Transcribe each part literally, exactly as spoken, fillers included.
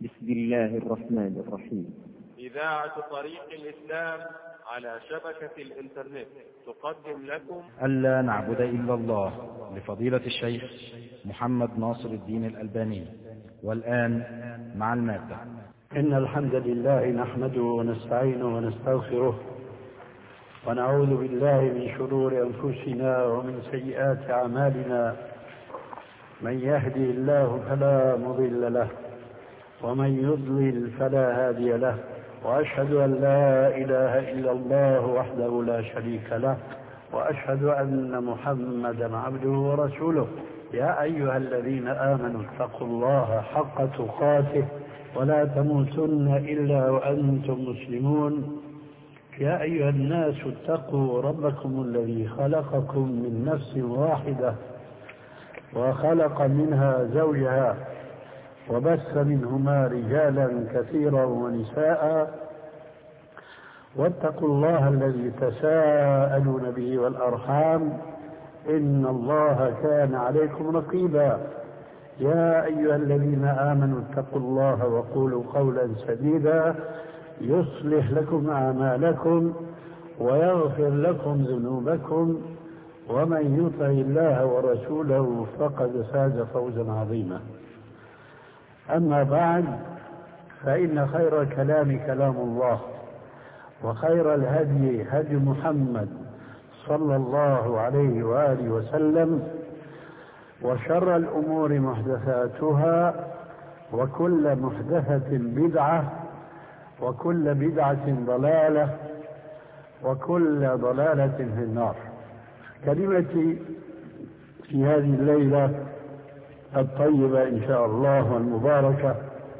بسم الله الرحمن الرحيم. إذاعة طريق الإسلام على شبكة الإنترنت تقدم لكم ألا نعبد إلا الله لفضيلة الشيخ محمد ناصر الدين الألباني. والآن مع المادة. إن الحمد لله نحمده ونستعينه ونستغفره ونعوذ بالله من شرور أنفسنا ومن سيئات أعمالنا. من يهدي الله فلا مضل له ومن يضلل فلا هادي له، وأشهد أن لا إله إلا الله وحده لا شريك له، وأشهد أن محمدا عبده ورسوله. يا أيها الذين آمنوا اتقوا الله حق تقاته ولا تموتن إلا وأنتم مسلمون. يا أيها الناس اتقوا ربكم الذي خلقكم من نفس واحدة وخلق منها زوجها وبث منهما رجالا كثيرا ونساء، واتقوا الله الذي تساءلون به والأرحام إن الله كان عليكم رقيبا. يا أيها الذين آمنوا اتقوا الله وقولوا قولا سديدا يصلح لكم أعمالكم ويغفر لكم ذنوبكم، ومن يطع الله ورسوله فقد فاز فوزا عظيما. أما بعد، فإن خير الكلام كلام الله، وخير الهدي هدي محمد صلى الله عليه وآله وسلم، وشر الأمور محدثاتها، وكل محدثة بدعة، وكل بدعة ضلالة، وكل ضلالة في النار. كلمتي في هذه الليلة الطيبة إن شاء الله والمباركة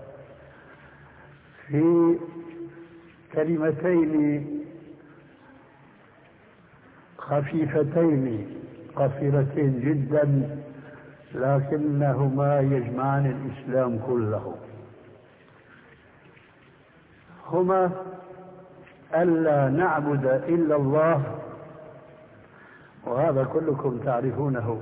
في كلمتين خفيفتين قصيرتين جدا، لكنهما يجمعان الإسلام كله. هما ألا نعبد إلا الله، وهذا كلكم تعرفونه،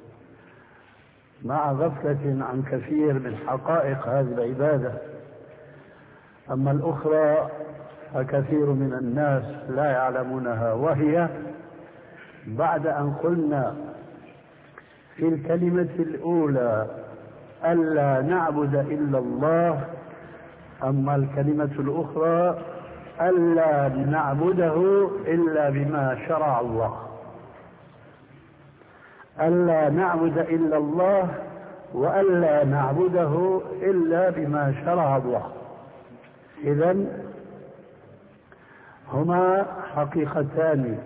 مع غفلة عن كثير من حقائق هذه العبادة. أما الأخرى فكثير من الناس لا يعلمونها، وهي بعد أن قلنا في الكلمة الأولى ألا نعبد إلا الله، أما الكلمة الأخرى ألا نعبده إلا بما شرع الله. ألا نعبد إلا الله وألا نعبده إلا بما شرع الله. إذن هما حقيقتان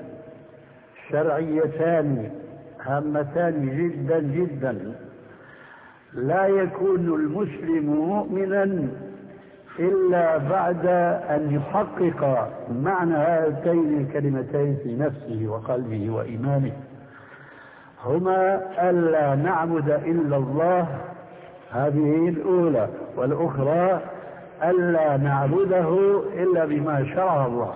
شرعيتان هامتان جدا جدا. لا يكون المسلم مؤمنا إلا بعد أن يحقق معنى هاتين الكلمتين في نفسه وقلبه وإيمانه. هما ألا نعبد إلا الله، هذه الأولى، والأخرى ألا نعبده إلا بما شرع الله.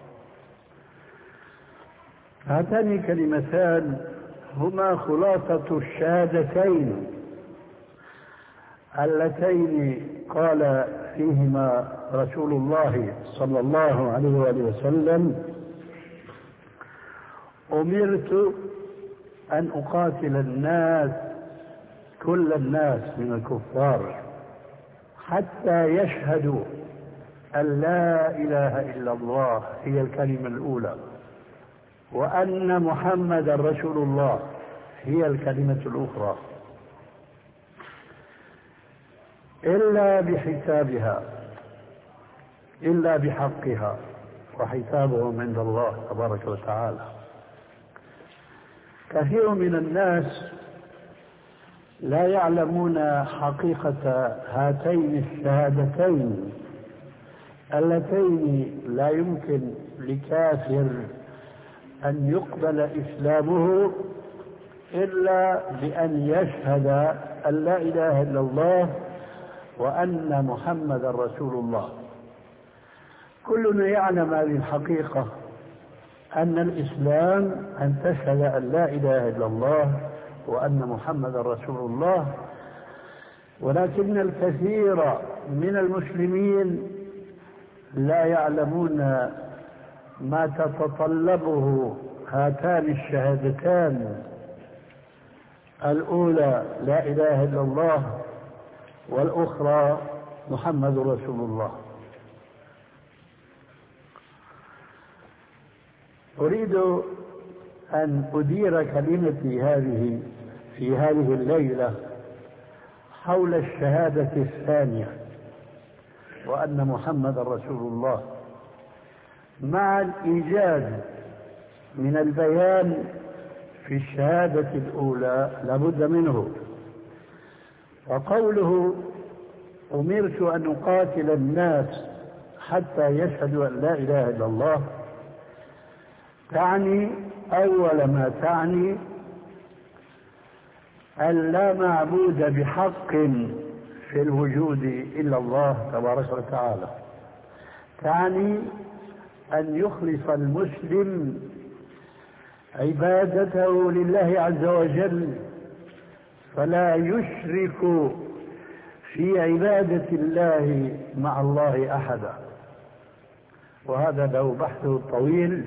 هاتان الكلمتان هما خلاصة الشهادتين اللتين قال فيهما رسول الله صلى الله عليه وآله وسلم: أمرت أن أقاتل الناس كل الناس من الكفار حتى يشهدوا أن لا إله إلا الله هي الكلمة الأولى، وأن محمد رسول الله هي الكلمة الأخرى، إلا بحسابها، إلا بحقها، وحسابهم عند الله تبارك وتعالى. كثير من الناس لا يعلمون حقيقة هاتين الشهادتين اللتين لا يمكن لكافر أن يقبل إسلامه إلا بأن يشهد أن لا إله إلا الله وأن محمد رسول الله. كلنا يعلم هذه الحقيقة، أن الإسلام أن تشهد أن لا إله إلا الله وأن محمد رسول الله، ولكن الكثير من المسلمين لا يعلمون ما تتطلبه هاتان الشهادتان، الأولى لا إله إلا الله، والأخرى محمد رسول الله. أريد أن أدير كلمتي هذه في هذه الليلة حول الشهادة الثانية، وأن محمد رسول الله، مع الإيجاز من البيان في الشهادة الأولى لابد منه. وقوله أمرت أن أقاتل الناس حتى يشهدوا أن لا إله إلا الله تعني أول ما تعني أن لا معبود بحق في الوجود إلا الله تبارك وتعالى، تعني أن يخلص المسلم عبادته لله عز وجل، فلا يشرك في عبادة الله مع الله أحدا. وهذا له بحث طويل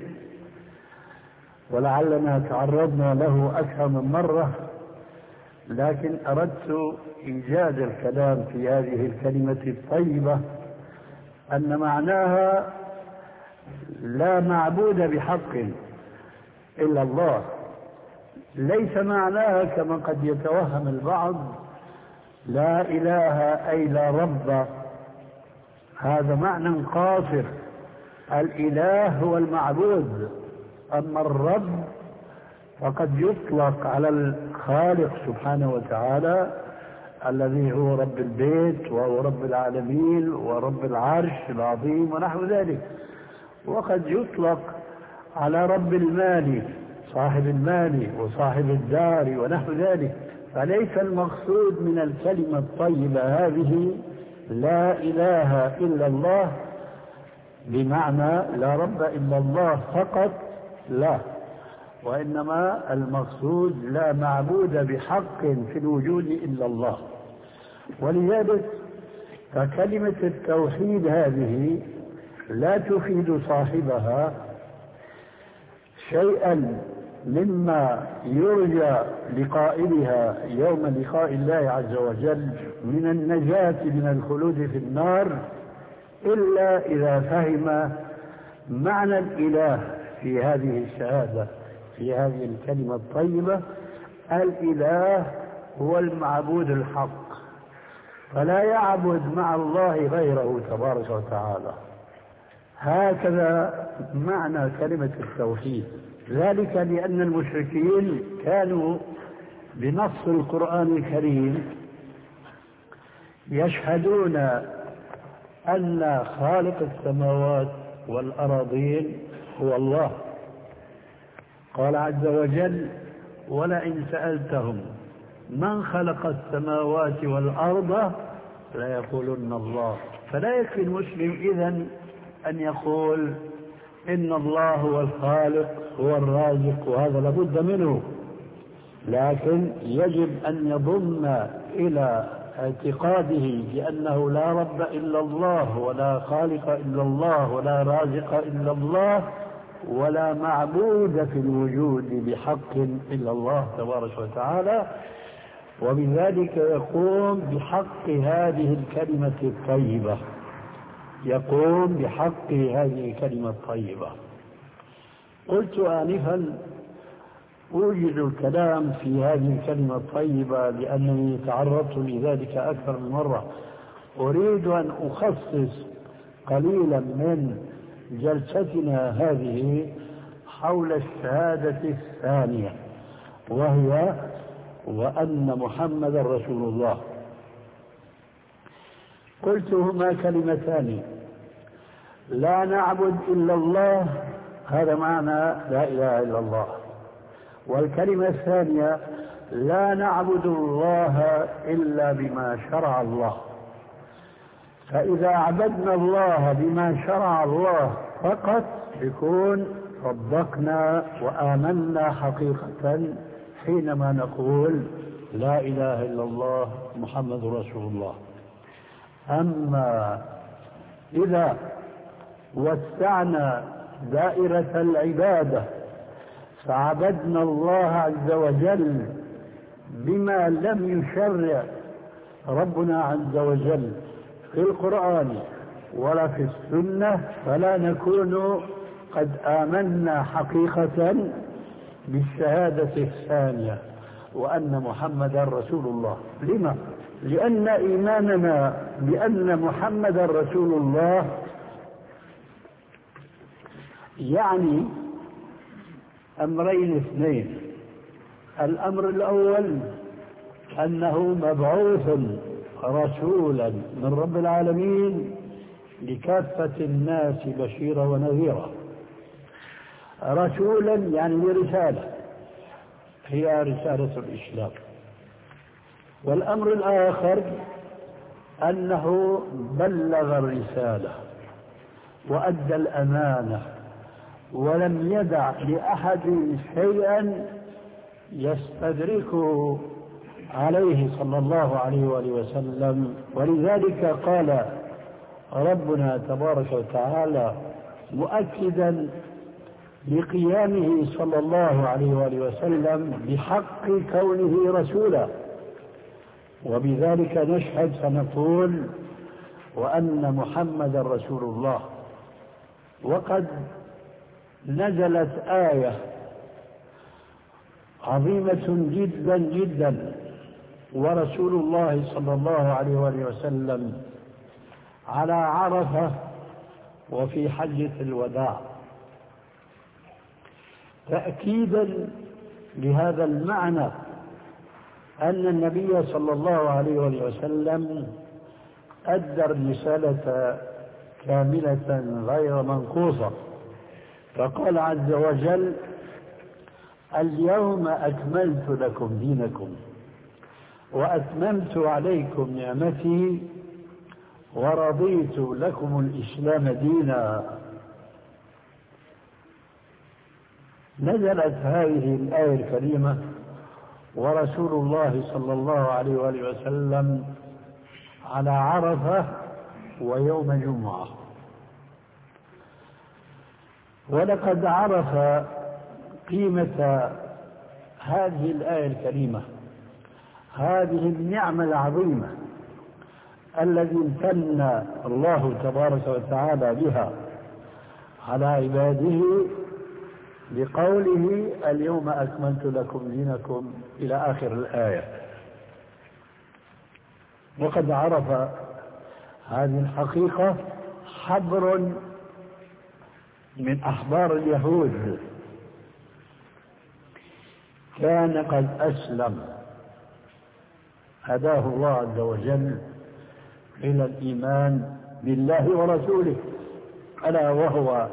ولعلنا تعرضنا له أكثر من مرة، لكن أردت إيجاد الكلام في هذه الكلمة الطيبة أن معناها لا معبود بحق إلا الله، ليس معناها كما قد يتوهم البعض لا إله أي لا رب، هذا معنى قاصر. الإله هو المعبود، أما الرب فقد يطلق على الخالق سبحانه وتعالى الذي هو رب البيت وهو رب العالمين ورب العرش العظيم ونحو ذلك، وقد يطلق على رب المال صاحب المال وصاحب الدار ونحو ذلك. فليس المقصود من الكلمة الطيبة هذه لا إله إلا الله بمعنى لا رب إلا الله فقط، لا، وإنما المقصود لا معبود بحق في الوجود إلا الله. ولذلك فكلمة التوحيد هذه لا تفيد صاحبها شيئا مما يرجى لقائلها يوم لقاء الله عز وجل من النجاة من الخلود في النار، إلا إذا فهم معنى الإله في هذه الشهادة، في هذه الكلمة الطيبة. الإله هو المعبود الحق، فلا يعبد مع الله غيره تبارك وتعالى. هكذا معنى كلمة التوحيد، ذلك لأن المشركين كانوا بنص القرآن الكريم يشهدون أن خالق السماوات والأراضين هو الله. قال عز وجل ولئن سألتهم من خلق السماوات والأرض ليقولن الله. فلا يكفي المسلم إذن أن يقول إن الله هو الخالق هو الرازق، وهذا لابد منه، لكن يجب أن يضم إلى اعتقاده بأنه لا رب إلا الله ولا خالق إلا الله ولا رازق إلا الله ولا معبود في الوجود بحق إلا الله تبارك وتعالى، وبذلك يقوم بحق هذه الكلمة الطيبة، يقوم بحق هذه الكلمة الطيبة. قلت آنفا أوجد الكلام في هذه الكلمة الطيبة لأنني تعرضت لذلك أكثر من مرة. أريد أن أخصص قليلا من جلستنا هذه حول الشهادة الثانية، وهي وأن محمد رسول الله. قلت هما كلمتان، لا نعبد إلا الله، هذا معنى لا إله إلا الله. والكلمة الثانية لا نعبد الله إلا بما شرع الله. فإذا عبدنا الله بما شرع الله فقط يكون صدقنا وآمنا حقيقة حينما نقول لا إله إلا الله محمد رسول الله. أما إذا وسعنا دائرة العبادة فعبدنا الله عز وجل بما لم يشرع ربنا عز وجل في القرآن ولا في السنة، فلا نكون قد آمنا حقيقة بالشهادة الثانية وأن محمدا رسول الله. لما؟ لأن إيماننا بأن محمدا رسول الله يعني أمرين اثنين. الأمر الأول أنه مبعوث رسولا من رب العالمين لكافة الناس بشيرا ونذيرا. رسولا يعني برسالة هي رسالة الإسلام. والأمر الآخر أنه بلغ الرسالة وأدى الأمانة ولم يدع لأحد شيئا يستدركه عليه صلى الله عليه وآله وسلم. ولذلك قال ربنا تبارك وتعالى مؤكدا لقيامه صلى الله عليه وآله وسلم بحق كونه رسولا، وبذلك نشهد فنقول وأن محمدا رسول الله. وقد نزلت آية عظيمة جدا جدا ورسول الله صلى الله عليه وآله وسلم على عرفة وفي حجة الوداع، تأكيدا لهذا المعنى أن النبي صلى الله عليه وآله وسلم أدى الرسالة كاملة غير منقوصة. فقال عز وجل اليوم أكملت لكم دينكم وأتممت عليكم نعمتي ورضيت لكم الإسلام دينا. نزلت هذه الآية الكريمة ورسول الله صلى الله عليه وآله وسلم على عرفة ويوم جمعة. ولقد عرف قيمة هذه الآية الكريمة، هذه النعمة العظيمة التي امتن الله تبارك وتعالى بها على عباده بقوله اليوم أكملت لكم دينكم إلى آخر الآية. وقد عرف هذه الحقيقة حبر من أحبار اليهود كان قد أسلم، هداه الله عز وجل إلى الإيمان بالله ورسوله، ألا وهو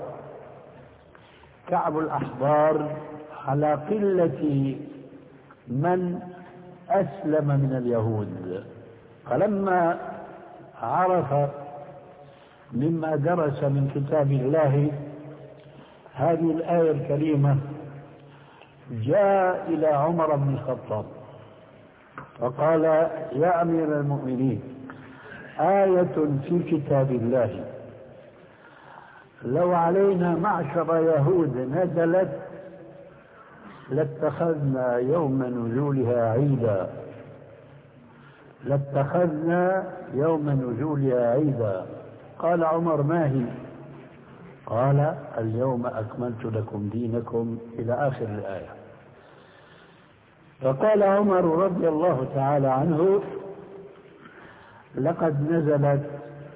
كعب الأحبار، على قلة من أسلم من اليهود. فلما عرف مما درس من كتاب الله هذه الآية الكريمة جاء إلى عمر بن الخطاب فقال يا أمير المؤمنين آية في كتاب الله لو علينا معشر يهود نزلت لاتخذنا يوم نزولها عيدا، لاتخذنا يوم نزولها عيدا. قال عمر ما هي؟ قال اليوم أكملت لكم دينكم إلى آخر الآية. فقال عمر رضي الله تعالى عنه لقد نزلت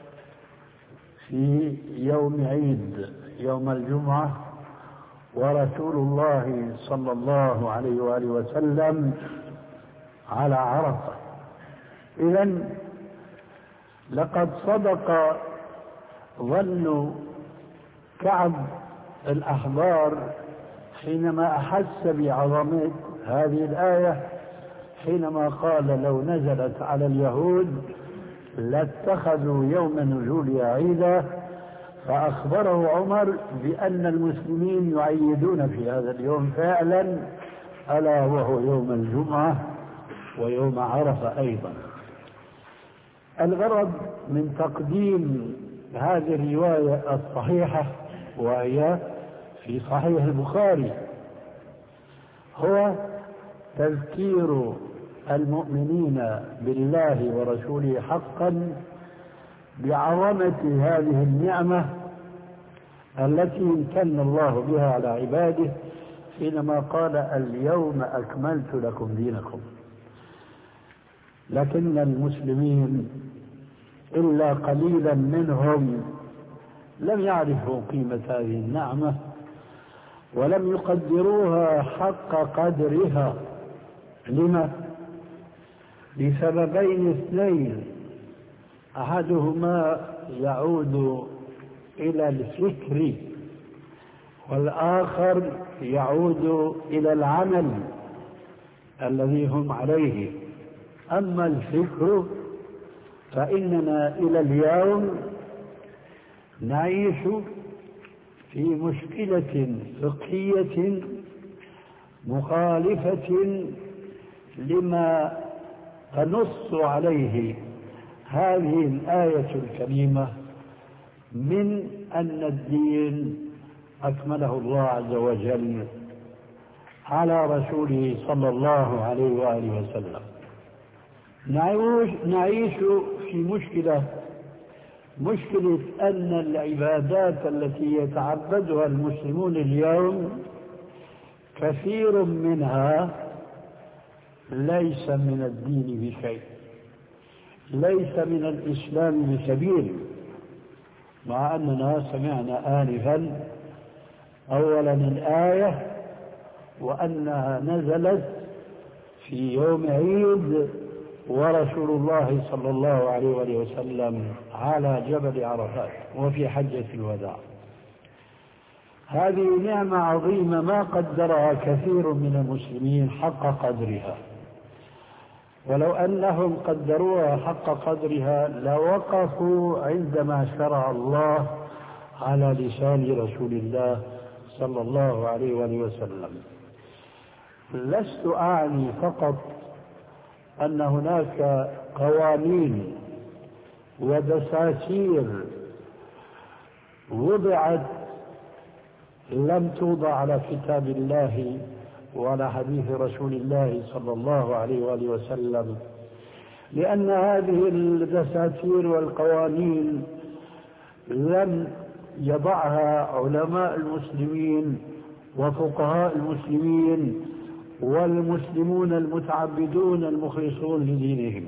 في يوم عيد يوم الجمعة ورسول الله صلى الله عليه وآله وسلم على عرفة. إذن لقد صدق ظن كعب الأحبار حينما أحس بعظمة هذه الآية حينما قال لو نزلت على اليهود لاتخذوا يوم نزولها عيدا. فأخبره عمر بأن المسلمين يعيدون في هذا اليوم فعلا، ألا وهو يوم الجمعة ويوم عرفة أيضا. الغرض من تقديم هذه الرواية الصحيحة وهي في صحيح البخاري هو تذكير المؤمنين بالله ورسوله حقا بعظمة هذه النعمة التي امتن الله بها على عباده حينما قال اليوم أكملت لكم دينكم. لكن المسلمين إلا قليلا منهم لم يعرفوا قيمة هذه النعمة ولم يقدروها حق قدرها. لما؟ لسببين اثنين، أحدهما يعود إلى الفكر والآخر يعود إلى العمل الذي هم عليه. أما الفكر فإننا إلى اليوم نعيش في مشكلة فقهية مخالفة لما تنص عليه هذه الآية الكريمة من أن الدين أكمله الله عز وجل على رسوله صلى الله عليه وآله وسلم. نعيش في مشكلة مشكلة أن العبادات التي يتعبدها المسلمون اليوم كثير منها ليس من الدين بشيء، ليس من الإسلام بسبيل، مع أننا سمعنا آنفا أولا الآية وأنها نزلت في يوم عيد ورسول الله صلى الله عليه وسلم على جبل عرفات وفي حجة الوداع. هذه نعمة عظيمة ما قدرها كثير من المسلمين حق قدرها، ولو أنهم قدروها حق قدرها لوقفوا عندما شرع الله على لسان رسول الله صلى الله عليه وسلم. لست أعني فقط أن هناك قوانين ودساتير وضعت لم توضع على كتاب الله وعلى حديث رسول الله صلى الله عليه وآله وسلم، لأن هذه الدساتير والقوانين لم يضعها علماء المسلمين وفقهاء المسلمين والمسلمون المتعبدون المخلصون لدينهم،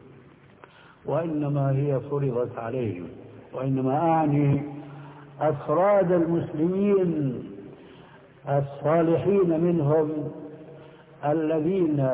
وإنما هي فرضت عليهم. وإنما أعني أفراد المسلمين الصالحين منهم الذين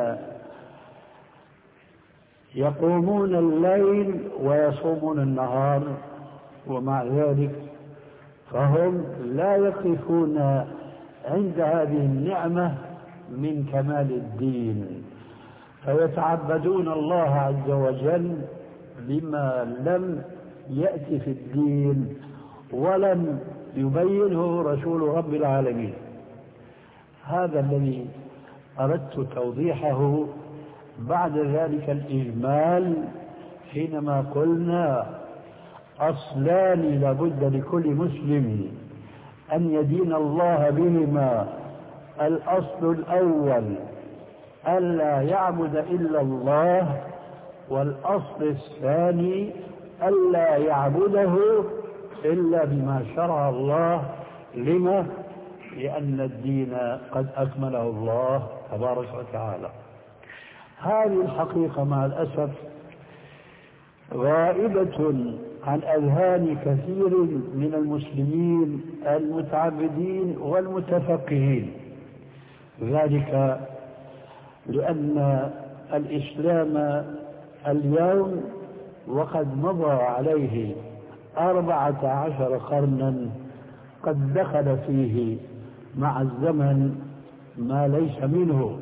يقومون الليل ويصومون النهار، ومع ذلك فهم لا يقفون عند هذه النعمة من كمال الدين، فيتعبدون الله عز وجل بما لم يأتي في الدين ولم يبينه رسول رب العالمين. هذا الذي أردت توضيحه بعد ذلك الإجمال حينما قلنا أصلان لابد لكل مسلم أن يدين الله بهما. الأصل الأول ألا يعبد إلا الله، والأصل الثاني ألا يعبده إلا بما شرع الله. لما؟ لأن الدين قد أكمله الله تبارك وتعالى. هذه الحقيقة مع الأسف غائبة عن أذهان كثير من المسلمين المتعبدين والمتفقهين، ذلك لأن الإسلام اليوم وقد مضى عليه أربعة عشر قرنا قد دخل فيه مع الزمن ما ليس منه،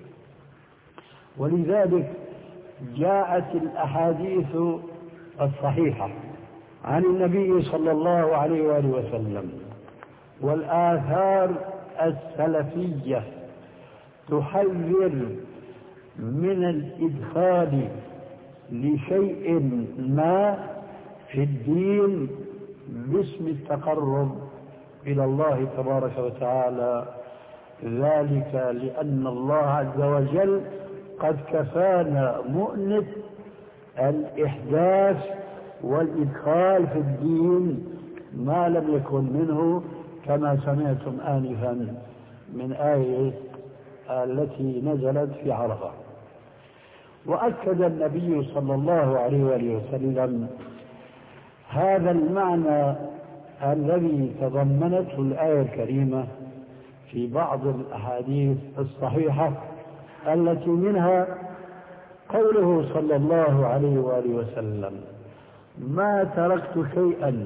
ولذلك جاءت الأحاديث الصحيحة عن النبي صلى الله عليه وآله وسلم والآثار السلفية تحذر من الإدخال لشيء ما في الدين باسم التقرب إلى الله تبارك وتعالى، ذلك لأن الله عز وجل قد كفانا مؤنة الإحداث والإدخال في الدين ما لم يكن منه، كما سمعتم آنفا من آية التي نزلت في عرفة. وأكد النبي صلى الله عليه وآله وسلم هذا المعنى الذي تضمنته الآية الكريمة في بعض الأحاديث الصحيحة، التي منها قوله صلى الله عليه وآله وسلم: ما تركت شيئا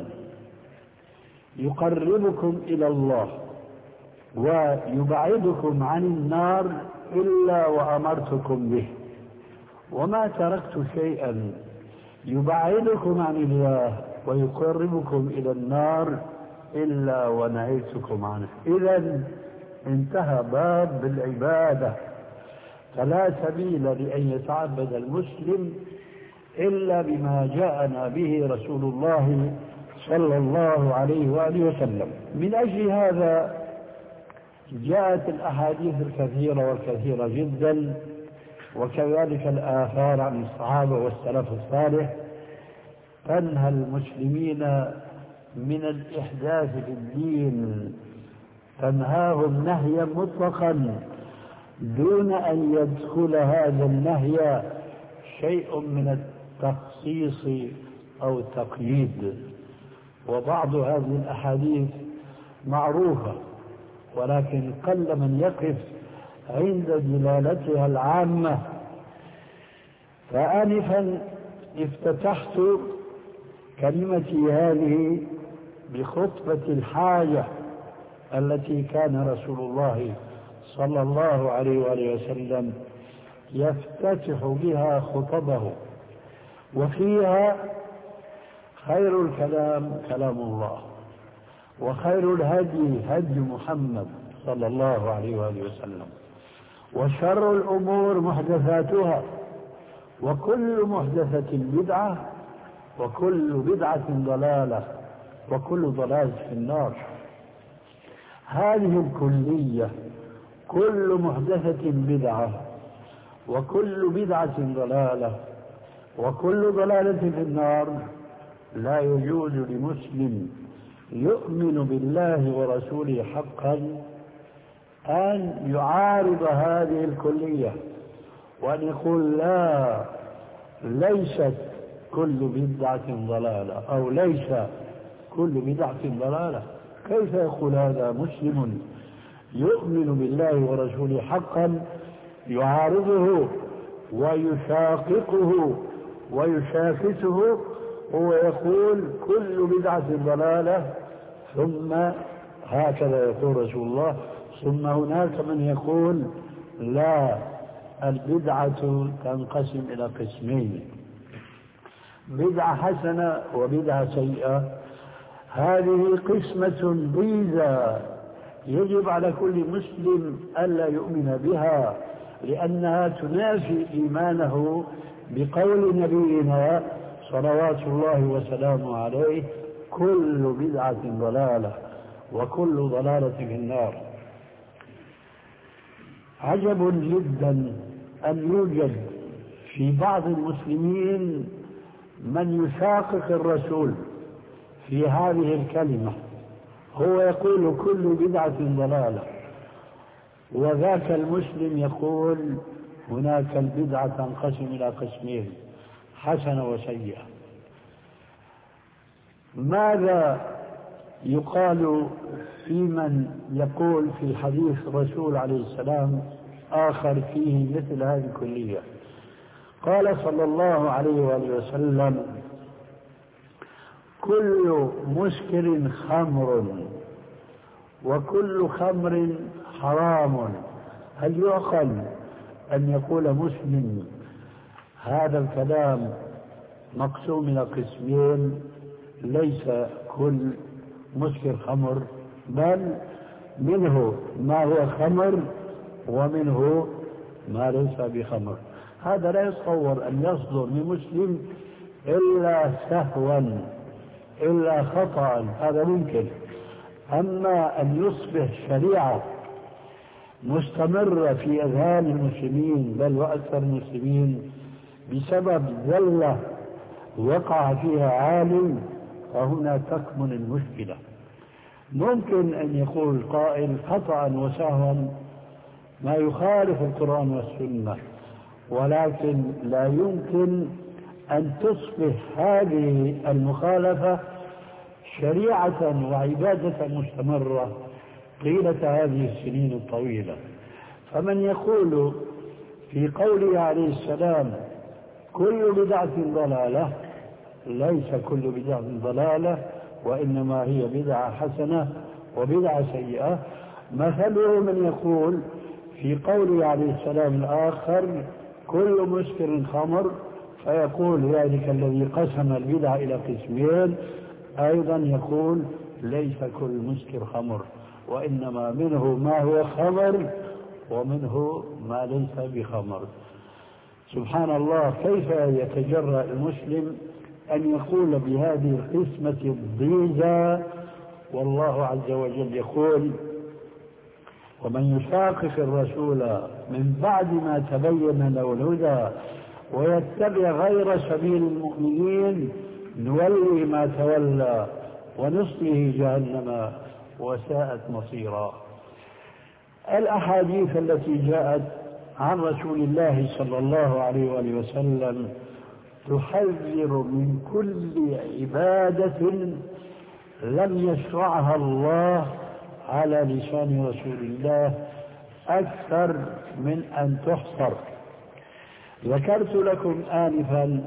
يقربكم إلى الله ويبعدكم عن النار إلا وأمرتكم به، وما تركت شيئا يبعدكم عن الله ويقربكم إلى النار إلا ونهيتكم عنه. إذن انتهى باب بالعبادة، فلا سبيل لأن يتعبد المسلم إلا بما جاءنا به رسول الله صلى الله عليه وآله وسلم. من أجل هذا جاءت الأحاديث الكثيرة والكثيرة جدا، وكذلك الآثار عن الصحابة والسلف الصالح تنهى المسلمين من الإحداث في الدين، تنهاهم نهيا مطلقا دون أن يدخل هذا النهي شيء من التخصيص أو التقييد. وبعض هذه الأحاديث معروفة، ولكن قل من يقف عند دلالتها العامة. فآنفا افتتحت كلمتي هذه بخطبة الحاجة التي كان رسول الله صلى الله عليه وآله وسلم يفتتح بها خطبه، وفيها خير الكلام كلام الله، وخير الهدي هدي محمد صلى الله عليه وآله وسلم، وشر الأمور محدثاتها، وكل محدثة بدعة، وكل بدعة ضلالة، وكل ضلالة في النار. هذه الكلية كل محدثة بدعة، وكل بدعة ضلالة، وكل ضلالة في النار لا يجوز لمسلم يؤمن بالله ورسوله حقا أن يعارض هذه الكلية وأن يقول لا، ليست كل بدعة ضلالة، أو ليس كل بدعة ضلالة. كيف يقول هذا مسلم يؤمن بالله ورسوله حقا يعارضه ويشاققه ويشاكسه، هو يقول كل بدعة ضلالة، ثم هكذا يقول رسول الله، ثم هناك من يقول لا، البدعة تنقسم إلى قسمين: بدعة حسنة وبدعة سيئة. هذه قسمة ضيزى يجب على كل مسلم ألا يؤمن بها، لأنها تنافي إيمانه بقول نبينا صلوات الله وسلامه عليه: كل بدعة ضلالة وكل ضلالة في النار. عجب جدا أن يوجد في بعض المسلمين من يشاقق الرسول في هذه الكلمة، هو يقول كل بدعة ضلالة، وذاك المسلم يقول هناك البدعة تنقسم إلى قسمين: حسنة وسيئة. ماذا يقال في من يقول في حديث الرسول عليه السلام آخر فيه مثل هذه الكلية؟ قال صلى الله عليه وآله وسلم: كل مسكر خمر وكل خمر حرام. هل يعقل أن يقول مسلم هذا الكلام مقسوم إلى قسمين؟ ليس كل مسكر خمر، بل منه ما هو خمر ومنه ما ليس بخمر. هذا لا يتصور أن يصدر من مسلم إلا سهوا إلا خطأ، هذا ممكن. أما أن يصبح شريعة مستمرة في أذهان المسلمين بل وأكثر المسلمين بسبب زلة وقع فيها عالم، فهنا تكمن المشكلة. ممكن أن يقول قائل خطأ وسهوا ما يخالف القرآن والسنة، ولكن لا يمكن أن تصبح هذه المخالفة شريعة وعبادة مستمرة طيلة هذه السنين الطويلة. فمن يقول في قوله عليه السلام كل بدعة ضلالة، ليس كل بدعة ضلالة، وإنما هي بدعة حسنة وبدعة سيئة. مثله من يقول في قوله عليه السلام الآخر كل مسكر خمر، فيقول ذلك الذي قسم البدع إلى قسمين أيضا يقول ليس كل مسكر خمر، وإنما منه ما هو خمر ومنه ما ليس بخمر. سبحان الله، كيف يتجرأ المسلم أن يقول بهذه القسمة الضيزة؟ والله عز وجل يقول ومن يشاقق الرسول من بعد ما تبين له الهدى ويتبع غير سبيل المؤمنين نولي ما تولى ونصله جهنم وساءت مصيرا. الأحاديث التي جاءت عن رسول الله صلى الله عليه وآله وسلم تحذر من كل عبادة لم يشرعها الله على لسان رسول الله أكثر من أن تحصر. ذكرت لكم آنفا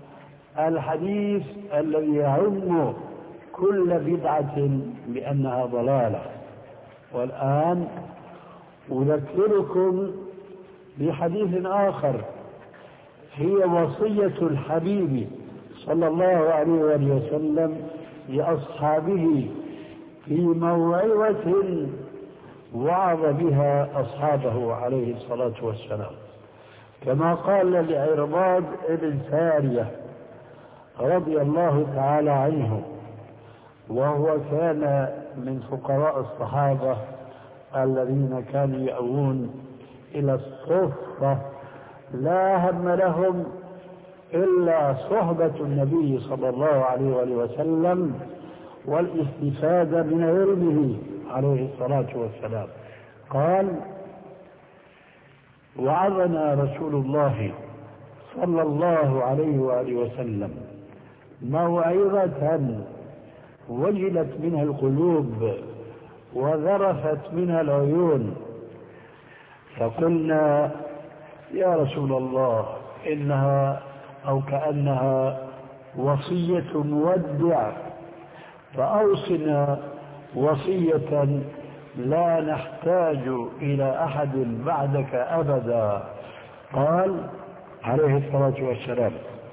الحديث الذي يعم كل بدعة بأنها ضلالة، والآن أذكركم بحديث آخر هي وصية الحبيب صلى الله عليه وآله وسلم لأصحابه في موعظة وعظ بها أصحابه عليه الصلاة والسلام، كما قال لعرباض بن سارية رضي الله تعالى عنه، وهو كان من فقراء الصحابة الذين كانوا يأوون إلى الصفة لا هم لهم إلا صحبة النبي صلى الله عليه وآله وسلم والاستفادة من علمه عليه الصلاة والسلام. قال وعظنا رسول الله صلى الله عليه وآله وسلم موعظة وجلت منها القلوب وذرفت منها العيون، فقلنا يا رسول الله إنها أو كأنها وصية مودع، فأوصنا وصية لا نحتاج إلى أحد بعدك أبدا. قال عليه الصلاة والسلام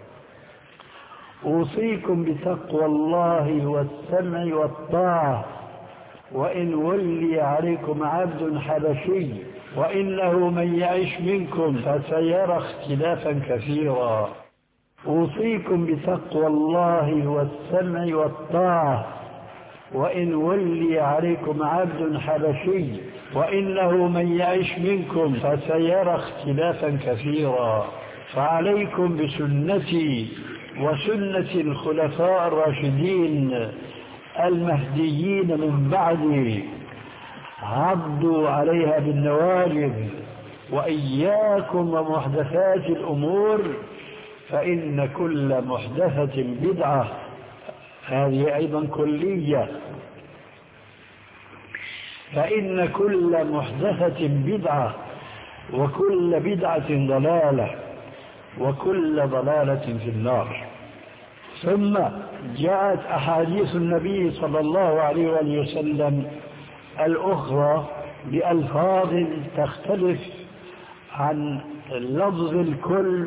أوصيكم بتقوى الله والسمع والطاعة وإن ولي عليكم عبد حبشي وإنه من يعش منكم فسيرى اختلافا كثيرا. أوصيكم بتقوى الله والسمع والطاعة وإن ولي عليكم عبد حبشي وإنه من يعش منكم فسيرى اختلافا كثيرا، فعليكم بسنتي وسنة الخلفاء الراشدين المهديين من بعدي عضوا عليها بالنواجذ وإياكم ومحدثات الأمور فإن كل محدثة بدعة، هذه أيضا كلية، فإن كل محدثة بدعة وكل بدعة ضلالة وكل ضلالة في النار. ثم جاءت أحاديث النبي صلى الله عليه وآله وسلم الأخرى بألفاظ تختلف عن لفظ الكل،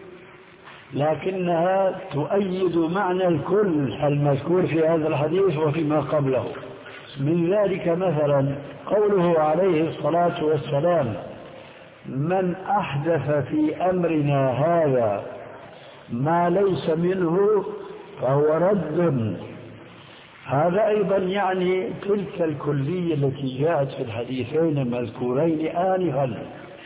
لكنها تؤيد معنى الكل المذكور في هذا الحديث وفيما قبله. من ذلك مثلا قوله عليه الصلاة والسلام من أحدث في أمرنا هذا ما ليس منه فهو رد. هذا أيضا يعني تلك الكلية التي جاءت في الحديثين المذكورين آنفا،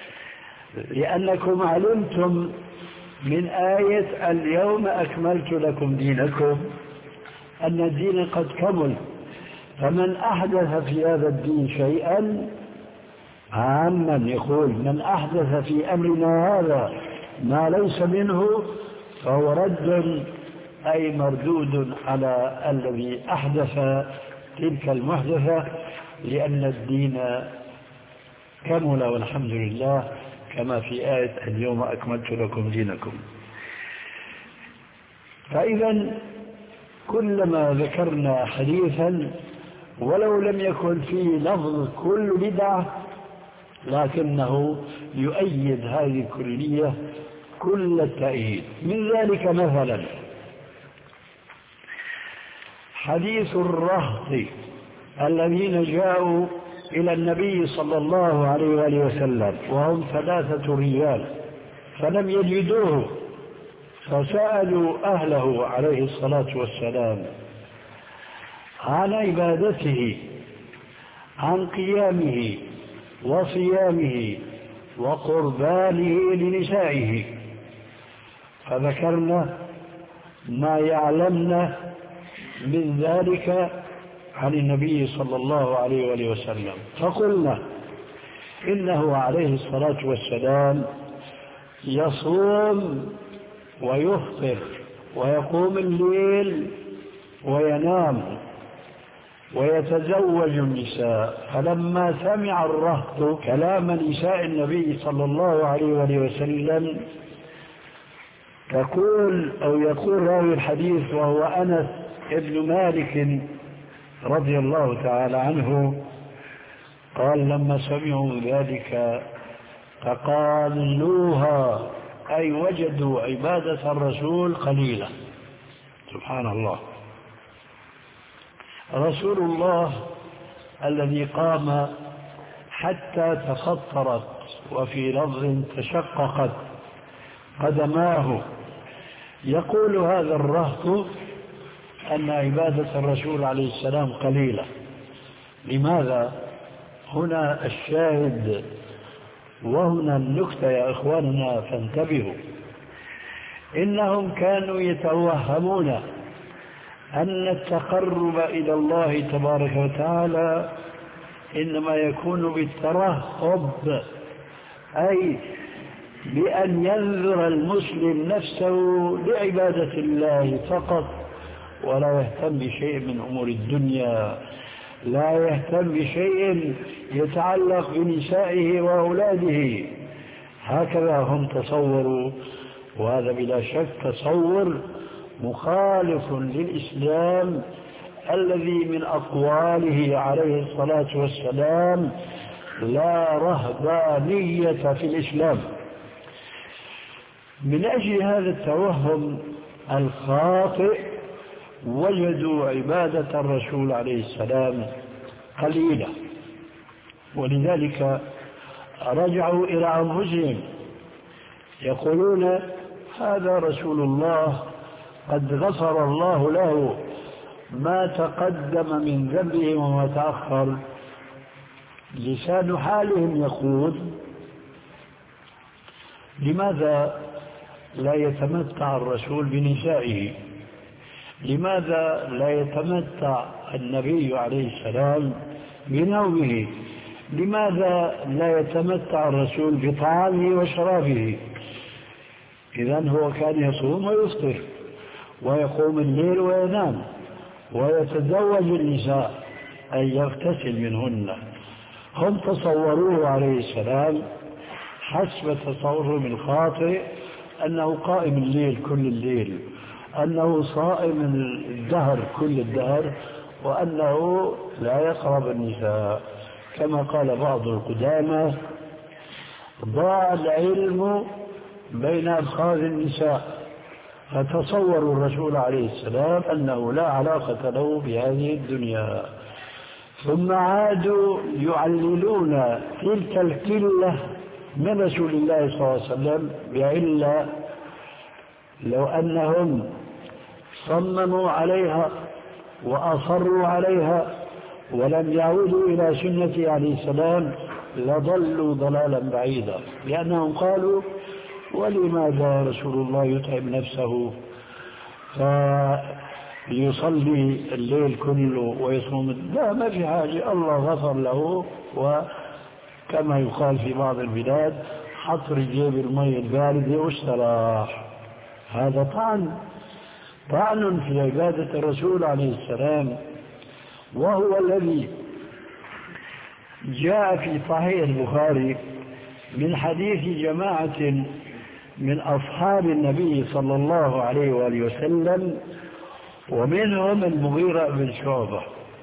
لأنكم علمتم من آية اليوم أكملت لكم دينكم أن الدين قد كمل، فمن أحدث في هذا الدين شيئا عاما يقول من أحدث في أمرنا هذا ما ليس منه فهو رد، أي مردود على الذي أحدث تلك المحدثة، لأن الدين كمل والحمد لله، كما في آية اليوم أكملت لكم دينكم. فإذا كلما ذكرنا حديثا ولو لم يكن فيه لفظ كل بدعة لكنه يؤيد هذه الكلية كل التأييد. من ذلك مثلا حديث الرهط الذين جاءوا إلى النبي صلى الله عليه وآله وسلم وهم ثلاثة رجال فلم يجدوه، فسألوا أهله عليه الصلاة والسلام عن عبادته، عن قيامه وصيامه وقربانه لنسائه، فذكرنا ما يعلمنا من ذلك عن النبي صلى الله عليه وآله وسلم، فقلنا إنه عليه الصلاة والسلام يصوم ويفطر ويقوم الليل وينام ويتزوج النساء. فلما سمع الرهط كلام نساء النبي صلى الله عليه وآله وسلم تقول أو يقول راوي الحديث وهو أنس ابن مالك رضي الله تعالى عنه قال لما سمعوا ذلك فقالوها، أي وجدوا عبادة الرسول قليلة. سبحان الله، رسول الله الذي قام حتى تفطرت وفي لفظ تشققت قدماه، يقول هذا الرهط أن عبادة الرسول عليه السلام قليلة. لماذا؟ هنا الشاهد وهنا النكتة يا إخواننا، فانتبهوا. إنهم كانوا يتوهمون أن التقرب إلى الله تبارك وتعالى إنما يكون بالترهب، أي بأن ينذر المسلم نفسه لعبادة الله فقط ولا يهتم بشيء من أمور الدنيا، لا يهتم بشيء يتعلق بنسائه وأولاده. هكذا هم تصوروا، وهذا بلا شك تصور مخالف للإسلام الذي من أقواله عليه الصلاة والسلام لا رهبانية في الإسلام. من أجل هذا التوهم الخاطئ وجدوا عبادة الرسول عليه السلام قليلة، ولذلك رجعوا إلى أنفسهم يقولون هذا رسول الله قد غفر الله له ما تقدم من ذنبه وما تأخر. لسان حالهم يقول لماذا لا يتمتع الرسول بنسائه؟ لماذا لا يتمتع النبي عليه السلام بنومه؟ لماذا لا يتمتع الرسول بطعامه وشرابه؟ إذن هو كان يصوم ويفطر ويقوم الليل وينام ويتزوج النساء أي يغتسل منهن. هم تصوروه عليه السلام حسب تصورهم الخاطئ أنه قائم الليل كل الليل، أنه صائم الدهر كل الدهر، وأنه لا يقرب النساء. كما قال بعض القدامى ضاع العلم بين أبخاذ النساء، فتصوروا الرسول عليه السلام أنه لا علاقة له بهذه الدنيا، ثم عادوا يعللون تلك القلة من رسول الله صلى الله عليه وسلم، وإلا لو أنهم صمموا عليها وأصروا عليها ولم يعودوا إلى سنة عليه السلام لضلوا ضلالا بعيدا، لأنهم قالوا ولماذا رسول الله يتعب نفسه فيصلي الليل كله ويصوم؟ لا، ما في حاجة، الله غفر له، وكما يقال في بعض البلاد حط رجليه بالمي الباردة واستراح. هذا طعن طعن في عبادة الرسول عليه السلام، وهو الذي جاء في صحيح البخاري من حديث جماعة من أصحاب النبي صلى الله عليه وآله وسلم، ومنهم المغيرة بن شعبة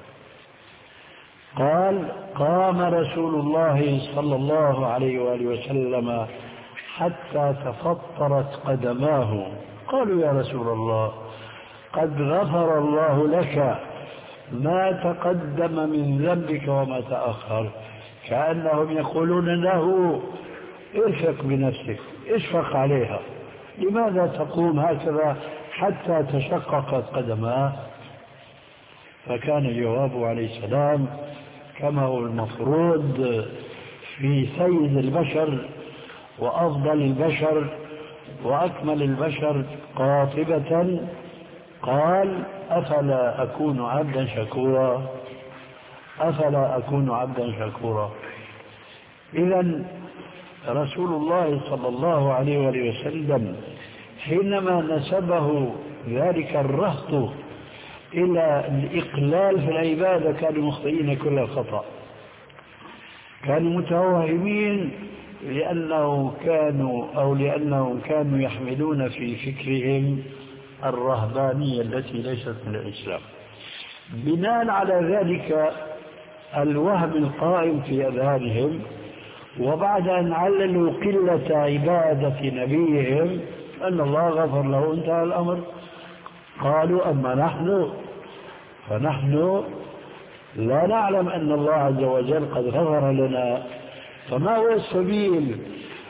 قال: قام رسول الله صلى الله عليه وآله وسلم حتى تفطرت قدماه. قالوا: يا رسول الله، قد غفر الله لك ما تقدم من ذنبك وما تأخر. كأنهم يقولون له: ارفق بنفسك، اشفق عليها، لماذا تقوم هكذا حتى تشققت قدماه؟ فكان جوابه عليه السلام كما هو المفروض في سيد البشر وأفضل البشر وأكمل البشر قاطبة، قال: أفلا أكون عبدا شكورا، أفلا أكون عبدا شكورا. إذن رسول الله صلى الله عليه وآله وسلم حينما نسبه ذلك الرهط إلى الإقلال في العبادة كانوا مخطئين كل الخطأ، كانوا متوهمين لأنه كانوا أو لأنهم كانوا يحملون في فكرهم الرهبانية التي ليست من الإسلام. بناء على ذلك الوهم القائم في أذهانهم، وبعد أن عللوا قلة عبادة نبيهم أن الله غفر له انتهى الأمر، قالوا: أما نحن فنحن لا نعلم أن الله عز وجل قد غفر لنا، فما هو السبيل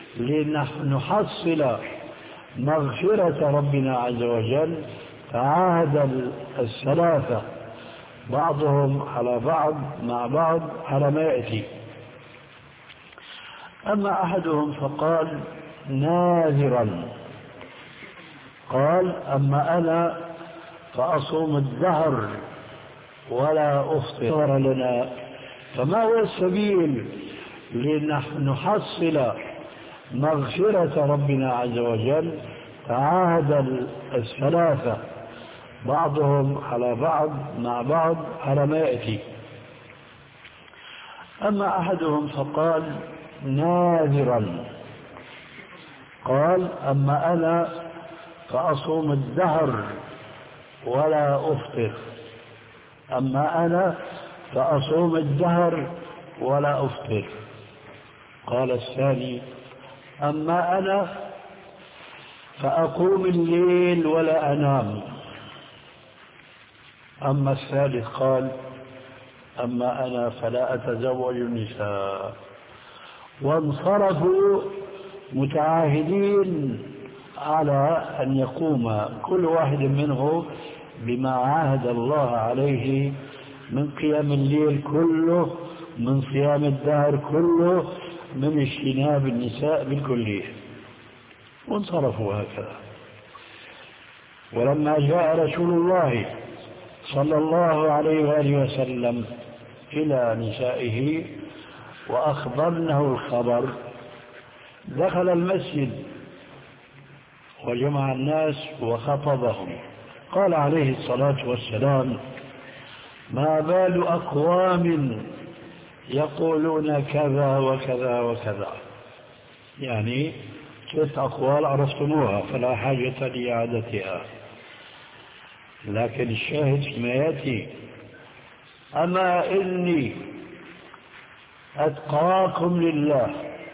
لنحصل مغفرة ربنا عز وجل؟ تعاهد الثلاثة بعضهم على بعض مع بعض على ما يأتي. أما أحدهم فقال ناذرا، قال: أما أنا فأصوم الدهر ولا أفطر لنا. فما هو السبيل لنحصل مغفرة ربنا عز وجل؟ تعاهد الثلاثة بعضهم على بعض مع بعض على ما يأتي. أما أحدهم فقال ناذرا، قال: أما أنا فأصوم الدهر ولا أفطر. أما أنا فأصوم الدهر ولا أفطر. قال الثاني: أما أنا فأقوم الليل ولا أنام. أما الثالث قال: أما أنا فلا أتزوج النساء. وانصرفوا متعاهدين على أن يقوم كل واحد منه بما عاهد الله عليه من قيام الليل كله، من صيام الدهر كله، من اجتناب النساء بالكلية، وانصرفوا هكذا. ولما جاء رسول الله صلى الله عليه وآله وسلم إلى نسائه وأخبرنه الخبر، دخل المسجد وجمع الناس وخطبهم. قال عليه الصلاة والسلام: ما بال أقوام يقولون كذا وكذا وكذا، يعني ست أقوال عرفتموها فلا حاجة لإعادتها، لكن الشاهد فيما يأتي: أما إني أتقاكم لله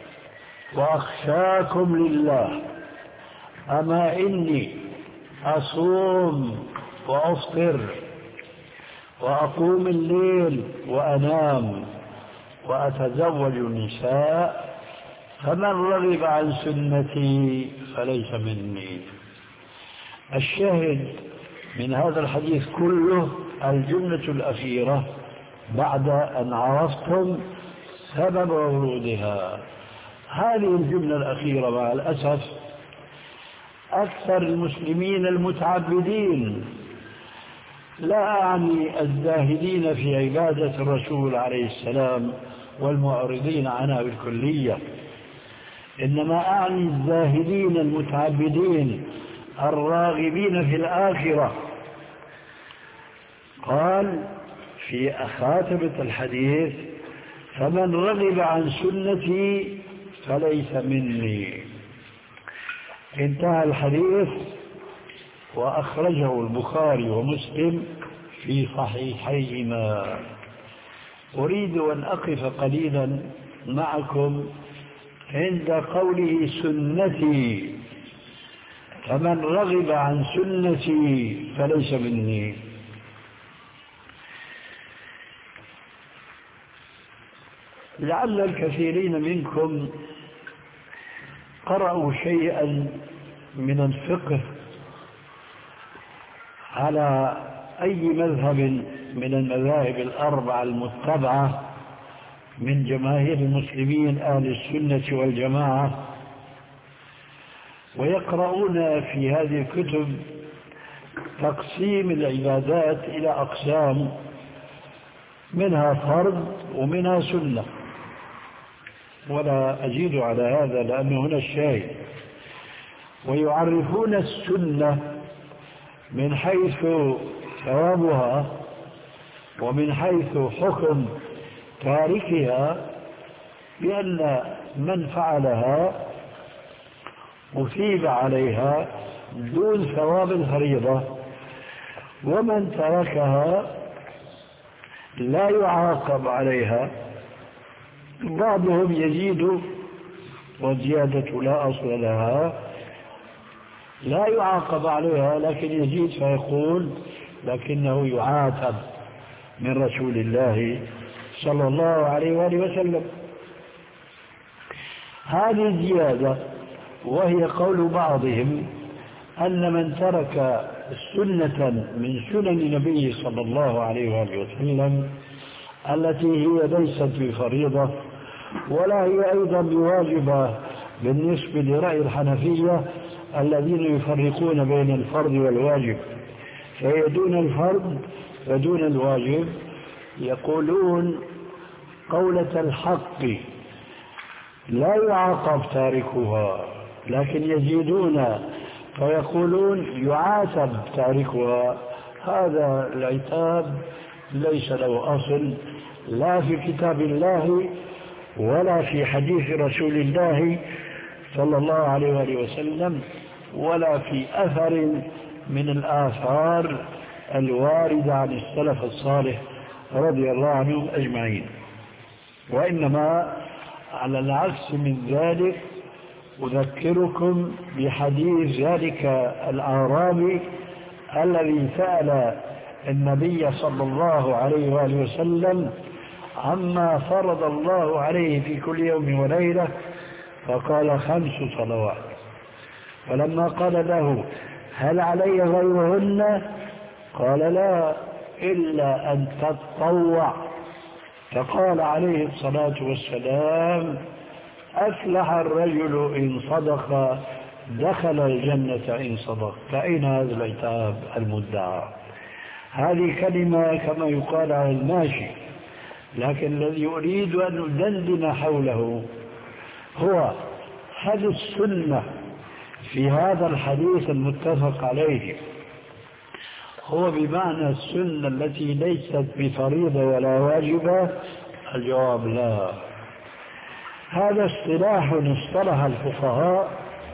وأخشاكم لله، أما إني أصوم وأفطر وأقوم الليل وأنام وأتزوج النساء، فمن رغب عن سنتي فليس مني. الشاهد من هذا الحديث كله الجملة الأخيرة بعد أن عرفتم سبب ورودها. هذه الجملة الأخيرة مع الأسف أكثر المسلمين المتعبدين، لا أعني الزاهدين في عبادة الرسول عليه السلام والمعرضين عنها بالكلية، إنما أعني الزاهدين المتعبدين الراغبين في الآخرة. قال في خاتمة الحديث: فمن رغب عن سنتي فليس مني. انتهى الحديث وأخرجه البخاري ومسلم في صحيحيهما. أريد أن أقف قليلا معكم عند قوله سنتي، فمن رغب عن سنتي فليس مني. لعل الكثيرين منكم قرأوا شيئا من الفقه على أي مذهب من المذاهب الأربعة المتبعة من جماهير المسلمين أهل السنة والجماعة، ويقرؤون في هذه الكتب تقسيم العبادات إلى أقسام، منها فرض ومنها سنة. ولا أزيد على هذا لأنه هنا الشاهد. ويعرفون السنة من حيث ثوابها ومن حيث حكم تاركها بأن من فعلها أثيب عليها دون ثواب الفريضة، ومن تركها لا يعاقب عليها. بعضهم يزيد والزيادة لا أصل لها، لا يعاقب عليها لكن يزيد فيقول لكنه يعاتب من رسول الله صلى الله عليه وآله وسلم. هذه الزيادة وهي قول بعضهم أن من ترك سنة من سنن النبي صلى الله عليه وآله وسلم التي هي ليست بفريضة ولا هي أيضا بواجبة بالنسبة لرأي الحنفية الذين يفرقون بين الفرض والواجب، فهي دون الفرض ودون الواجب. يقولون قولة الحق لا يعاقب تاركها، لكن يزيدون فيقولون يعاتب تاركها. هذا العتاب ليس له أصل لا في كتاب الله ولا في حديث رسول الله صلى الله عليه وآله وسلم ولا في أثر من الآثار الواردة عن السلف الصالح رضي الله عنهم أجمعين. وإنما على العكس من ذلك أذكركم بحديث ذلك الأعرابي الذي سأل النبي صلى الله عليه وآله وسلم عما فرض الله عليه في كل يوم وليلة، فقال خمس صلوات. فلما قال له هل علي غيرهن؟ قال لا إلا أن تتطوع. فقال عليه الصلاة والسلام أفلح الرجل إن صدق دخل الجنة إن صدق. فأين هذا العتاب المدعى؟ هذه كلمة كما يقال على الماشي، لكن الذي أريد أن أدندن حوله هو هل السنة في هذا الحديث المتفق عليه هو بمعنى السنة التي ليست بفريضة ولا واجبة؟ الجواب لا. هذا اصطلاح اصطلح الفقهاء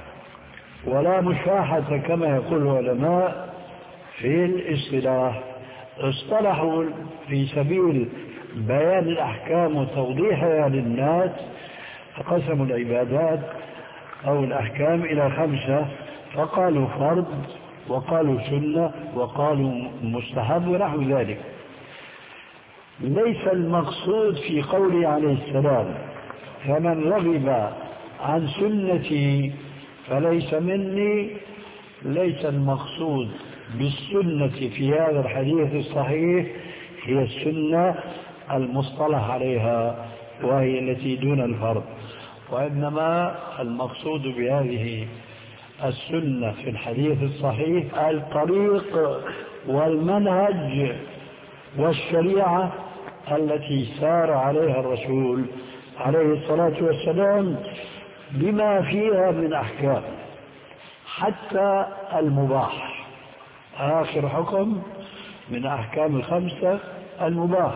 ولا مشاحة كما يقول العلماء في الاصطلاح. اصطلحوا في سبيل بيان الأحكام وتوضيحها للناس، فقسموا العبادات أو الأحكام إلى خمسة، فقالوا فرض وقالوا سنة وقالوا مستحب ونحو ذلك. ليس المقصود في قوله عليه السلام فمن رغب عن سنتي فليس مني، ليس المقصود بالسنة في هذا الحديث الصحيح هي السنة المصطلح عليها وهي التي دون الفرض، وإنما المقصود بهذه السنة في الحديث الصحيح الطريق والمنهج والشريعة التي سار عليها الرسول عليه الصلاة والسلام بما فيها من أحكام، حتى المباح آخر حكم من أحكام الخمسة المباح.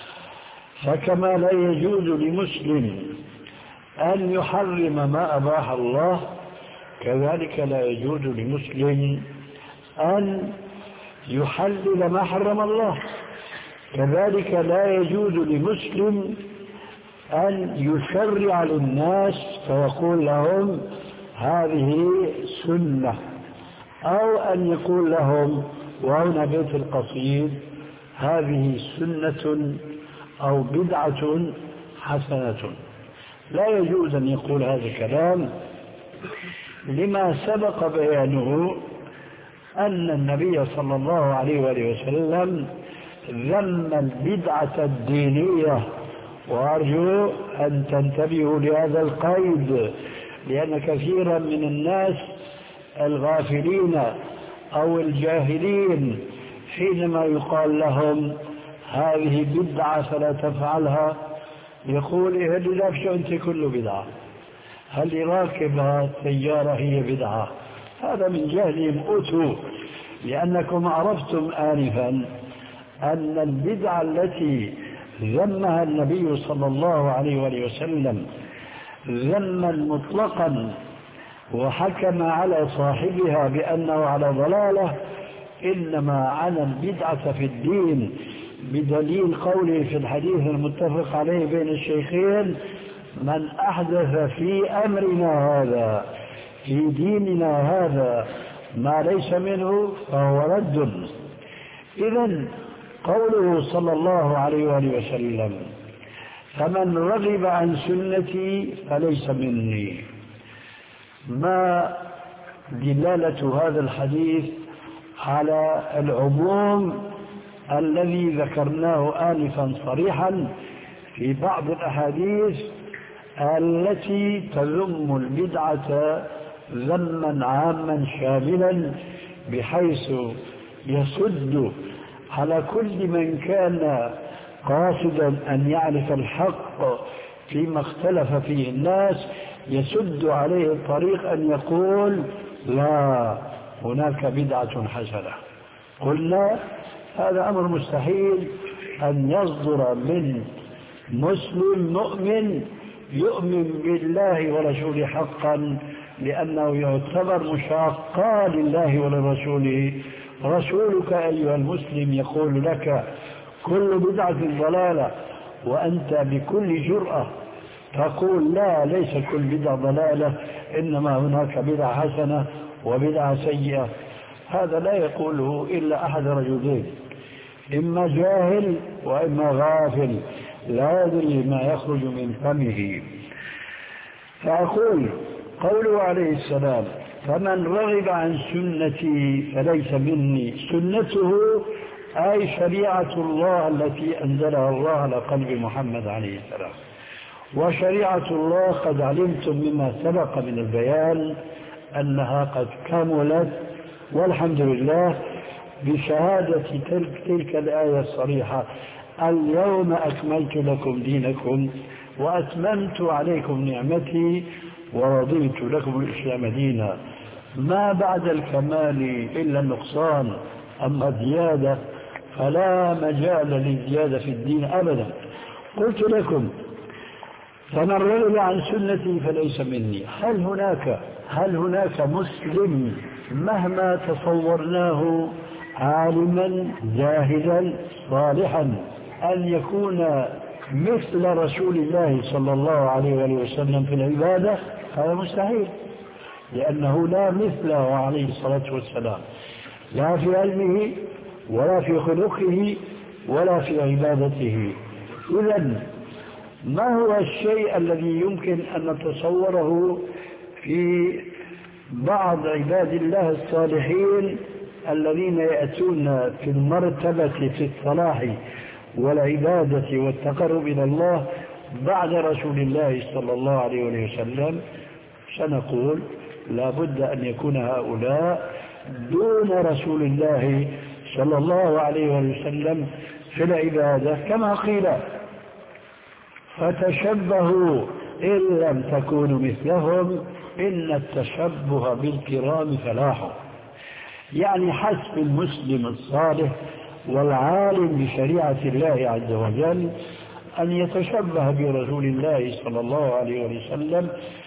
فكما لا يجوز لمسلم أن يحرم ما أباح الله، كذلك لا يجوز لمسلم أن يحلل ما حرم الله، كذلك لا يجوز لمسلم أن يشرع للناس فيقول لهم هذه سنة، أو أن يقول لهم وهنا بيت القصيد هذه سنة أو بدعة حسنة. لا يجوز أن يقول هذا الكلام لما سبق بيانه أن النبي صلى الله عليه وآله وسلم ذم البدعة الدينية، وأرجو أن تنتبهوا لهذا القيد، لأن كثيرا من الناس الغافلين أو الجاهلين حينما يقال لهم هذه بدعة فلا تفعلها يقول إيه اللي لابسه أنت كله بدعة، هل راكب سيارة هي بدعة؟ هذا من جهلهم أتوا، لأنكم عرفتم آنفا أن البدعة التي ذمها النبي صلى الله عليه وآله وسلم ذما مطلقا وحكم على صاحبها بأنه على ضلالة، إنما عن البدعة في الدين بدليل قوله في الحديث المتفق عليه بين الشيخين من أحدث في أمرنا هذا في ديننا هذا ما ليس منه فهو رد. إذن قوله صلى الله عليه وآله وسلم فمن رغب عن سنتي فليس مني، ما دلالة هذا الحديث على العموم الذي ذكرناه آنفا صريحا في بعض الأحاديث التي تذم البدعة ذما عاما شاملا، بحيث يسد على كل من كان قاصدا أن يعرف الحق فيما اختلف فيه الناس، يسد عليه الطريق أن يقول لا هناك بدعة حسنة. قلنا هذا أمر مستحيل أن يصدر من مسلم مؤمن يؤمن بالله ورسوله حقا، لأنه يعتبر مشاقا لله ولرسوله. رسولك أيها المسلم يقول لك كل بدعة ضلالة، وأنت بكل جرأة تقول لا ليس كل بدعة ضلالة، إنما هناك بدعة حسنة وبدعة سيئة. هذا لا يقوله إلا أحد رجلين، إما جاهل وإما غافل لا يدري ما يخرج من فمه. فأقول قوله عليه السلام فمن رغب عن سنتي فليس مني، سنته أي شريعة الله التي أنزلها الله على قلب محمد عليه السلام. وشريعة الله قد علمتم مما سبق من البيان أنها قد كملت والحمد لله بشهادة تلك, تلك الآية الصريحة اليوم أكملت لكم دينكم وأتممت عليكم نعمتي ورضيت لكم الإسلام دينا. ما بعد الكمال إلا النقصان، أما زيادة فلا مجال للزيادة في الدين أبدا. قلت لكم فمن رغب عن سنتي فليس مني. هل هناك هل هناك مسلم مهما تصورناه عالما جاهلا صالحا أن يكون مثل رسول الله صلى الله عليه وآله وسلم في العبادة؟ هذا مستحيل، لأنه لا مثله عليه الصلاة والسلام، لا في علمه ولا في خلقه ولا في عبادته. إذن ما هو الشيء الذي يمكن أن نتصوره في بعض عباد الله الصالحين الذين يأتون في المرتبة في الصلاح والعبادة والتقرب إلى الله بعد رسول الله صلى الله عليه وسلم؟ سنقول لا بد أن يكون هؤلاء دون رسول الله صلى الله عليه وسلم في العبادة، كما قيل فتشبهوا إن لم تكونوا مثلهم إن التشبه بالكرام فلاح. يعني حسب المسلم الصالح والعالم بشريعة الله عز وجل أن يتشبه برسول الله صلى الله عليه وسلم،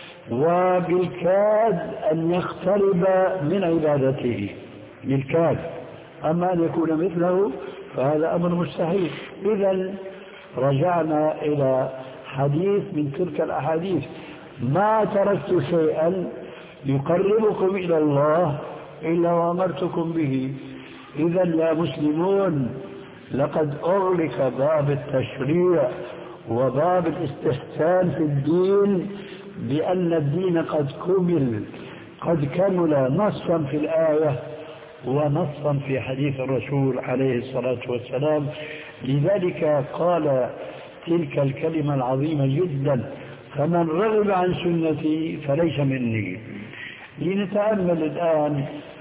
وبالكاد أن يقترب من عبادته بالكاد. أما أن يكون مثله فهذا أمر مستحيل. إذا رجعنا إلى حديث من تلك الأحاديث: ما تركت شيئا يقربكم إلى الله إلا وأمرتكم به. إذا يا مسلمون لقد أغلق باب التشريع وباب الاستحسان في الدين بأن الدين قد كمل قد كمل نصا في الآية ونصا في حديث الرسول عليه الصلاة والسلام. لذلك قال تلك الكلمة العظيمة جدا: فمن رغب عن سنتي فليس مني. لنتأمل الآن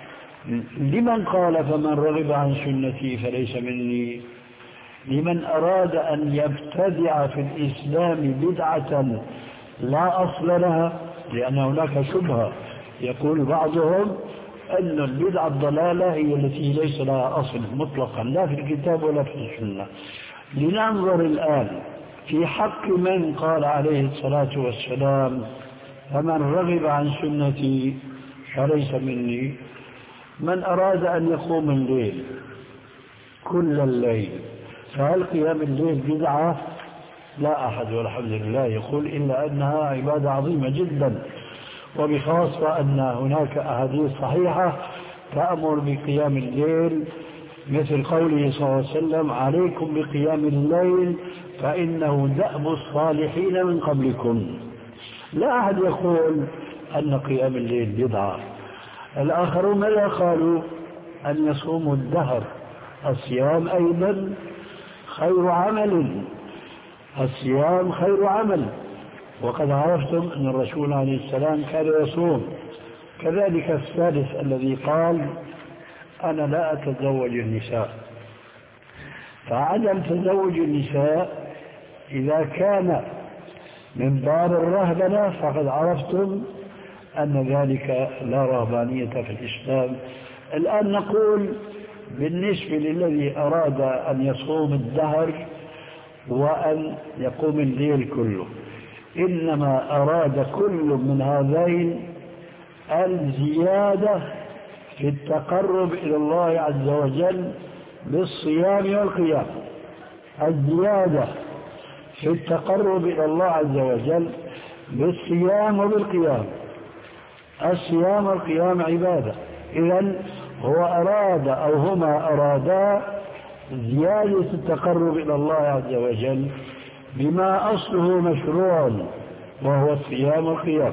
لمن قال فمن رغب عن سنتي فليس مني. لمن أراد أن يبتدع في الإسلام بدعة لا أصل لها، لأن هناك شبهة يقول بعضهم أن البدعة الضلالة هي التي ليس لها أصل مطلقا لا في الكتاب ولا في السنة. لننظر الآن في حق من قال عليه الصلاة والسلام فمن رغب عن سنتي فليس مني. من أراد أن يقوم الليل كل الليل، فهل قيام الليل بدعة؟ لا أحد والحمد لله يقول إلا أنها عبادة عظيمة جدا، وبخاصة أن هناك أحاديث صحيحة تأمر بقيام الليل، مثل قوله صلى الله عليه وسلم: عليكم بقيام الليل فإنه دأب الصالحين من قبلكم. لا أحد يقول أن قيام الليل بدعة. الآخرون ماذا قالوا؟ أن يصوموا الدهر. الصيام أيضا خير عمل، الصيام خير عمل، وقد عرفتم أن الرسول عليه السلام كان يصوم. كذلك الثالث الذي قال: أنا لا أتزوج النساء. فعدم تزوج النساء إذا كان من باب الرهبنة فقد عرفتم أن ذلك لا رهبانية في الإسلام. الآن نقول بالنسبة للذي أراد أن يصوم الدهر وأن يقوم الليل كله، إنما أراد كل من هذين الزيادة في التقرب إلى الله عز وجل بالصيام والقيام. الزيادة في التقرب إلى الله عز وجل بالصيام وبالقيام. الصيام والقيام عبادة. إذن هو أراد أو هما أرادا زيادة التقرب إلى الله عز وجل بما أصله مشروع وهو الصيام والقيام.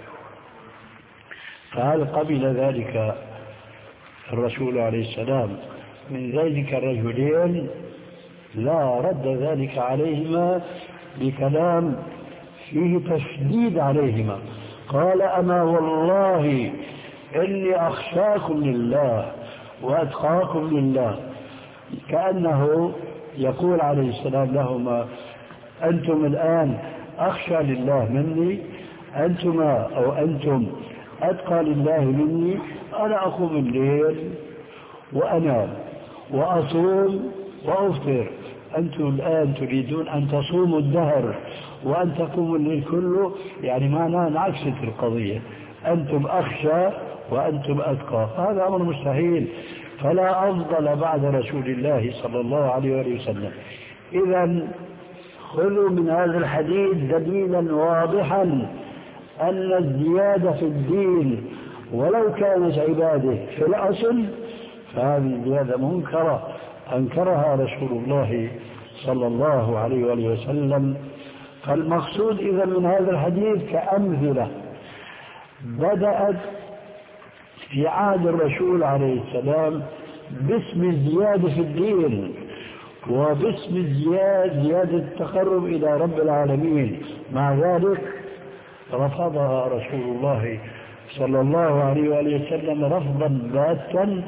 فهل قبل ذلك الرسول عليه السلام من ذلك الرجلين؟ لا، رد ذلك عليهما بكلام فيه تشديد عليهما. قال: أما والله إني أخشاكم لله وأتقاكم لله. كأنه يقول عليه السلام لهما: أنتم الآن أخشى لله مني، أنتما أو أنتم أتقى لله مني. أنا أقوم الليل وأنام وأصوم وأفطر، أنتم الآن تريدون أن تصوموا الدهر وأن تقوموا الليل كله، يعني معناه انعكست القضية، أنتم أخشى وأنتم أتقى. هذا أمر مستحيل، فلا أفضل بعد رسول الله صلى الله عليه وسلم. إذن خذوا من هذا الحديث دليلا واضحا أن الزيادة في الدين ولو كانت عبادة في الأصل فهذه زيادة منكرة أنكرها رسول الله صلى الله عليه وسلم. فالمقصود إذا من هذا الحديث كأمثلة بدأت في عهد الرسول عليه السلام باسم الزيادة في الدين وباسم الزيادة زيادة التقرب إلى رب العالمين. مع ذلك رفضها رسول الله صلى الله عليه وآله وسلم رفضا باتا،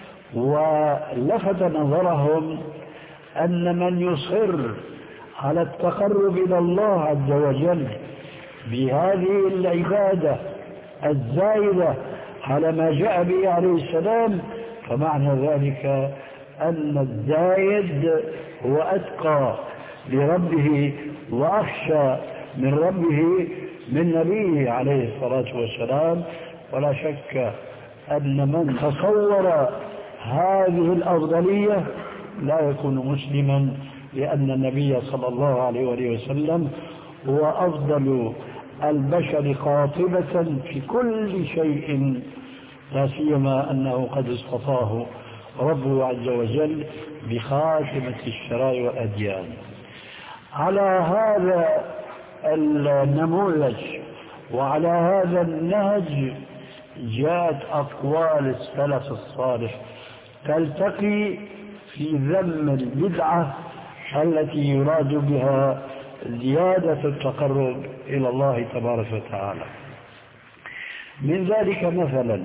ولفت نظرهم أن من يصر على التقرب إلى الله عز وجل بهذه العبادة الزائدة على ما جاء به عليه السلام فمعنى ذلك أن الزايد هو أتقى لربه وأخشى من ربه من نبيه عليه الصلاة والسلام. ولا شك أن من تصور هذه الأفضلية لا يكون مسلما، لأن النبي صلى الله عليه وسلم هو أفضل البشر قاطبة في كل شيء، لا سيما أنه قد اصطفاه ربه عز وجل بخاتمة الشرائع والأديان. على هذا النموذج وعلى هذا النهج جاءت أقوال السلف الصالح تلتقي في ذم البدعة التي يراد بها زيادة التقرب إلى الله تبارك وتعالى. من ذلك مثلا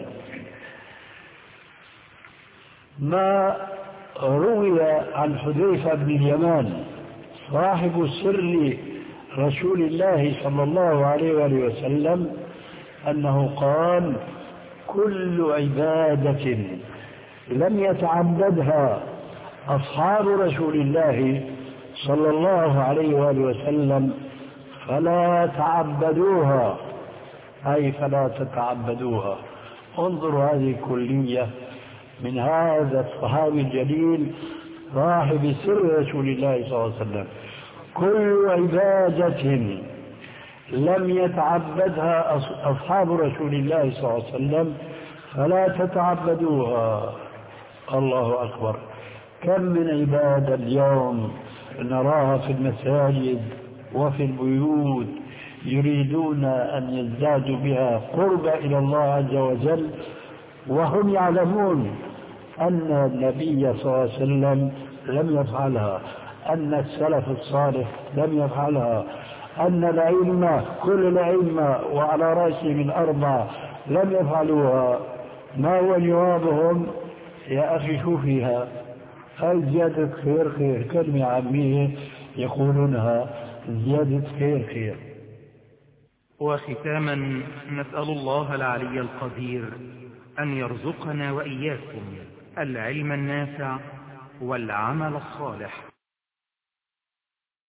ما روي عن حذيفة بن اليمان صاحب سر رسول الله صلى الله عليه وآله وسلم أنه قال: كل عبادة لم يتعبدها أصحاب رسول الله صلى الله عليه وآله وسلم فلا تعبدوها، أي فلا تتعبدوها. انظروا هذه الكلية من هذا الصحابي الجليل صاحب سر رسول الله صلى الله عليه وسلم: كل عبادة لم يتعبدها أصحاب رسول الله صلى الله عليه وسلم فلا تتعبدوها. الله أكبر! كم من عبادة اليوم نراها في المساجد وفي البيوت يريدون أن يزدادوا بها قرب إلى الله عز وجل، وهم يعلمون أن النبي صلى الله عليه وسلم لم يفعلها، أن السلف الصالح لم يفعلها، أن الأئمة كل الأئمة وعلى رأسهم الأربعة لم يفعلوها. ما هو جوابهم؟ يا أخي شو فيها؟ هاي زيادة خير خير، كلمة عامية يقولونها زيادة خير خير. وختاما نسأل الله العلي القدير أن يرزقنا وإياكم العلم النافع والعمل الصالح.